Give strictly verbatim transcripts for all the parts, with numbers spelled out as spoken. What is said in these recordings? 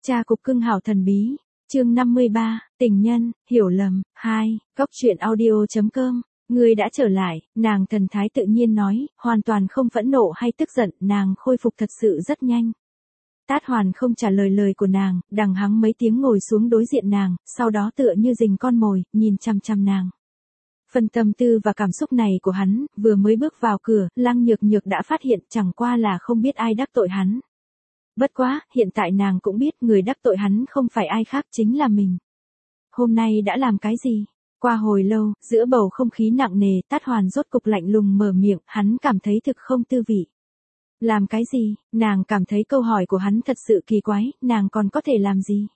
Cha cục cưng hảo thần bí. Chương năm mươi ba, tình nhân, hiểu lầm. Hai, góc truyện audio chấm com. Ngươi đã trở lại, nàng thần thái tự nhiên nói, hoàn toàn không phẫn nộ hay tức giận, nàng khôi phục thật sự rất nhanh. Tát Hoàn không trả lời lời của nàng, đằng hắng mấy tiếng ngồi xuống đối diện nàng, sau đó tựa như rình con mồi, nhìn chằm chằm nàng. Phần tâm tư và cảm xúc này của hắn, vừa mới bước vào cửa, Lăng Nhược Nhược đã phát hiện, chẳng qua là không biết ai đắc tội hắn. Bất quá, hiện tại nàng cũng biết người đắc tội hắn không phải ai khác chính là mình. Hôm nay đã làm cái gì? Qua hồi lâu, giữa bầu không khí nặng nề, Tát Hoàn rốt cục lạnh lùng mở miệng, hắn cảm thấy thực không tư vị. Làm cái gì? Nàng cảm thấy câu hỏi của hắn thật sự kỳ quái, nàng còn có thể làm gì?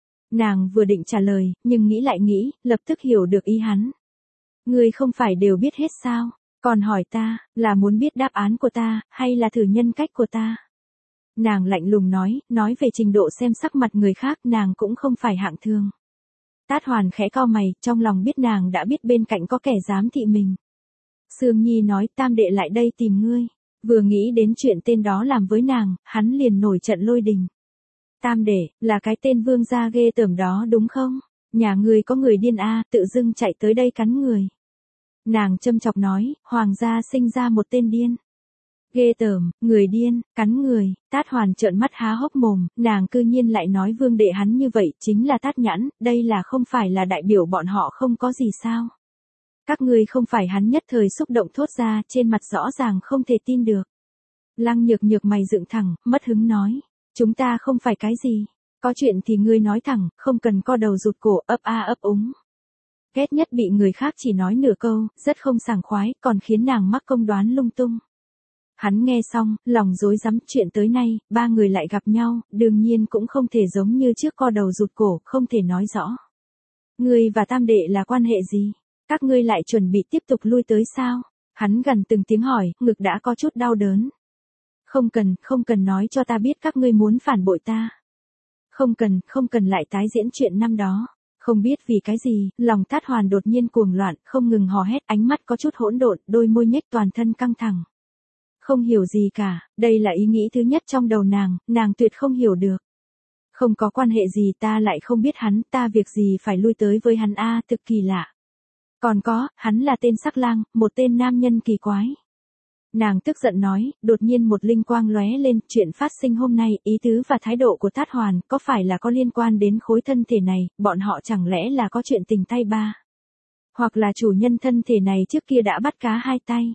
Nàng vừa định trả lời, nhưng nghĩ lại nghĩ, lập tức hiểu được ý hắn. Ngươi không phải đều biết hết sao? Còn hỏi ta, là muốn biết đáp án của ta, hay là thử nhân cách của ta? Nàng lạnh lùng nói, nói về trình độ xem sắc mặt người khác, nàng cũng không phải hạng thường. Tát Hoàn khẽ cau mày, trong lòng biết nàng đã biết bên cạnh có kẻ giám thị mình. Sương Nhi nói, tam đệ lại đây tìm ngươi. Vừa nghĩ đến chuyện tên đó làm với nàng, hắn liền nổi trận lôi đình. Tam đệ, là cái tên vương gia ghê tởm đó đúng không? Nhà ngươi có người điên a, tự dưng chạy tới đây cắn người. Nàng châm chọc nói, hoàng gia sinh ra một tên điên. Ghê tởm, người điên, cắn người. Tát Hoàn trợn mắt há hốc mồm, nàng cư nhiên lại nói vương đệ hắn như vậy, chính là Tát Nhãn, đây là không phải là đại biểu bọn họ không có gì sao? Các ngươi không phải hắn nhất thời xúc động thốt ra, trên mặt rõ ràng không thể tin được. Lăng Nhược Nhược mày dựng thẳng, mất hứng nói, chúng ta không phải cái gì, có chuyện thì ngươi nói thẳng, không cần co đầu rụt cổ, ấp a ấp úng. Ghét nhất bị người khác chỉ nói nửa câu, rất không sảng khoái, còn khiến nàng mắc công đoán lung tung. Hắn nghe xong, lòng rối rắm, chuyện tới nay, ba người lại gặp nhau, đương nhiên cũng không thể giống như trước co đầu rụt cổ, không thể nói rõ. Ngươi và tam đệ là quan hệ gì? Các ngươi lại chuẩn bị tiếp tục lui tới sao? Hắn gần từng tiếng hỏi, ngực đã có chút đau đớn. Không cần, không cần nói cho ta biết các ngươi muốn phản bội ta. Không cần, không cần lại tái diễn chuyện năm đó. Không biết vì cái gì, lòng Tát Hoàn đột nhiên cuồng loạn, không ngừng hò hét, ánh mắt có chút hỗn độn, đôi môi nhếch, toàn thân căng thẳng. Không hiểu gì cả, đây là ý nghĩ thứ nhất trong đầu nàng, nàng tuyệt không hiểu được. Không có quan hệ gì, ta lại không biết hắn, ta việc gì phải lui tới với hắn a, thực kỳ lạ. Còn có, hắn là tên sắc lang, một tên nam nhân kỳ quái. Nàng tức giận nói, đột nhiên một linh quang lóe lên, chuyện phát sinh hôm nay, ý tứ và thái độ của Tát Hoàn, có phải là có liên quan đến khối thân thể này, bọn họ chẳng lẽ là có chuyện tình tay ba? Hoặc là chủ nhân thân thể này trước kia đã bắt cá hai tay?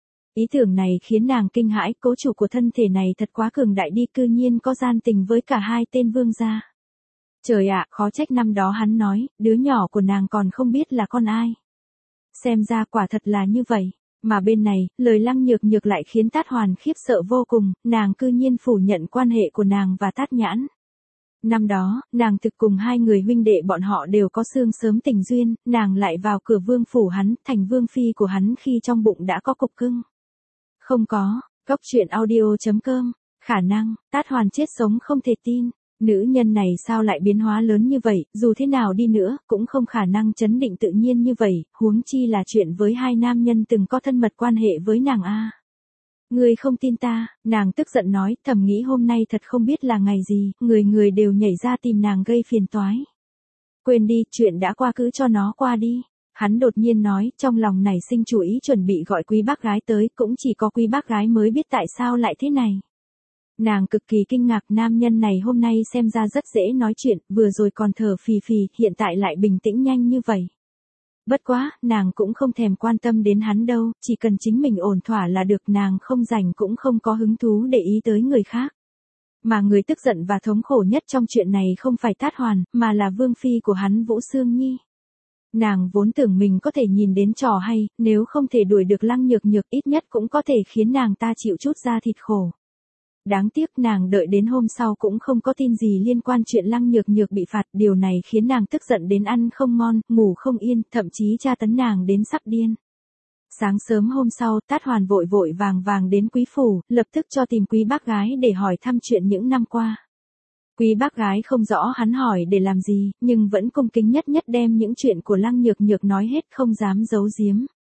Ý tưởng này khiến nàng kinh hãi, cố chủ của thân thể này thật quá cường đại đi, cư nhiên có gian tình với cả hai tên vương gia. Trời ạ, khó trách năm đó hắn nói, đứa nhỏ của nàng còn không biết là con ai. Xem ra quả thật là như vậy. Mà bên này, lời Lăng Nhược Nhược lại khiến Tát Hoàn khiếp sợ vô cùng, nàng cư nhiên phủ nhận quan hệ của nàng và Tát Nhãn. Năm đó, nàng thực cùng hai người huynh đệ bọn họ đều có xương sớm tình duyên, nàng lại vào cửa vương phủ hắn, thành vương phi của hắn khi trong bụng đã có cục cưng. Không có, góc truyện audio chấm com, khả năng, Tát Hoàn chết sống không thể tin. Nữ nhân này sao lại biến hóa lớn như vậy, dù thế nào đi nữa, cũng không khả năng chấn định tự nhiên như vậy, huống chi là chuyện với hai nam nhân từng có thân mật quan hệ với nàng a. Người không tin ta, nàng tức giận nói, thầm nghĩ hôm nay thật không biết là ngày gì, người người đều nhảy ra tìm nàng gây phiền toái. Quên đi, chuyện đã qua cứ cho nó qua đi. Hắn đột nhiên nói, trong lòng nảy sinh chủ ý chuẩn bị gọi quý bác gái tới, cũng chỉ có quý bác gái mới biết tại sao lại thế này. Nàng cực kỳ kinh ngạc, nam nhân này hôm nay xem ra rất dễ nói chuyện, vừa rồi còn thở phì phì, hiện tại lại bình tĩnh nhanh như vậy. Bất quá, nàng cũng không thèm quan tâm đến hắn đâu, chỉ cần chính mình ổn thỏa là được, nàng không rảnh cũng không có hứng thú để ý tới người khác. Mà người tức giận và thống khổ nhất trong chuyện này không phải Tát Hoàn, mà là vương phi của hắn Vũ Sương Nhi. Nàng vốn tưởng mình có thể nhìn đến trò hay, nếu không thể đuổi được Lăng Nhược Nhược ít nhất cũng có thể khiến nàng ta chịu chút da thịt khổ. Đáng tiếc nàng đợi đến hôm sau cũng không có tin gì liên quan chuyện Lăng Nhược Nhược bị phạt, điều này khiến nàng tức giận đến ăn không ngon, ngủ không yên, thậm chí tra tấn nàng đến sắp điên. Sáng sớm hôm sau, Tát Hoàn vội vội vàng vàng đến quý phủ, lập tức cho tìm quý bác gái để hỏi thăm chuyện những năm qua. Quý bác gái không rõ hắn hỏi để làm gì, nhưng vẫn cung kính nhất nhất đem những chuyện của Lăng Nhược Nhược nói hết, không dám giấu giếm.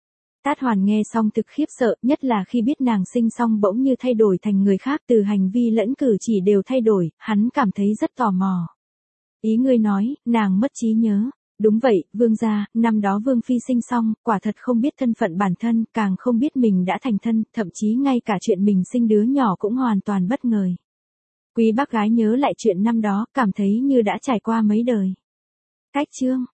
Tát Hoàn nghe xong thực khiếp sợ, nhất là khi biết nàng sinh xong bỗng như thay đổi thành người khác, từ hành vi lẫn cử chỉ đều thay đổi, hắn cảm thấy rất tò mò. Ý ngươi nói, nàng mất trí nhớ. Đúng vậy, vương gia, năm đó vương phi sinh xong, quả thật không biết thân phận bản thân, càng không biết mình đã thành thân, thậm chí ngay cả chuyện mình sinh đứa nhỏ cũng hoàn toàn bất ngờ. Quý bác gái nhớ lại chuyện năm đó, cảm thấy như đã trải qua mấy đời. Cách chương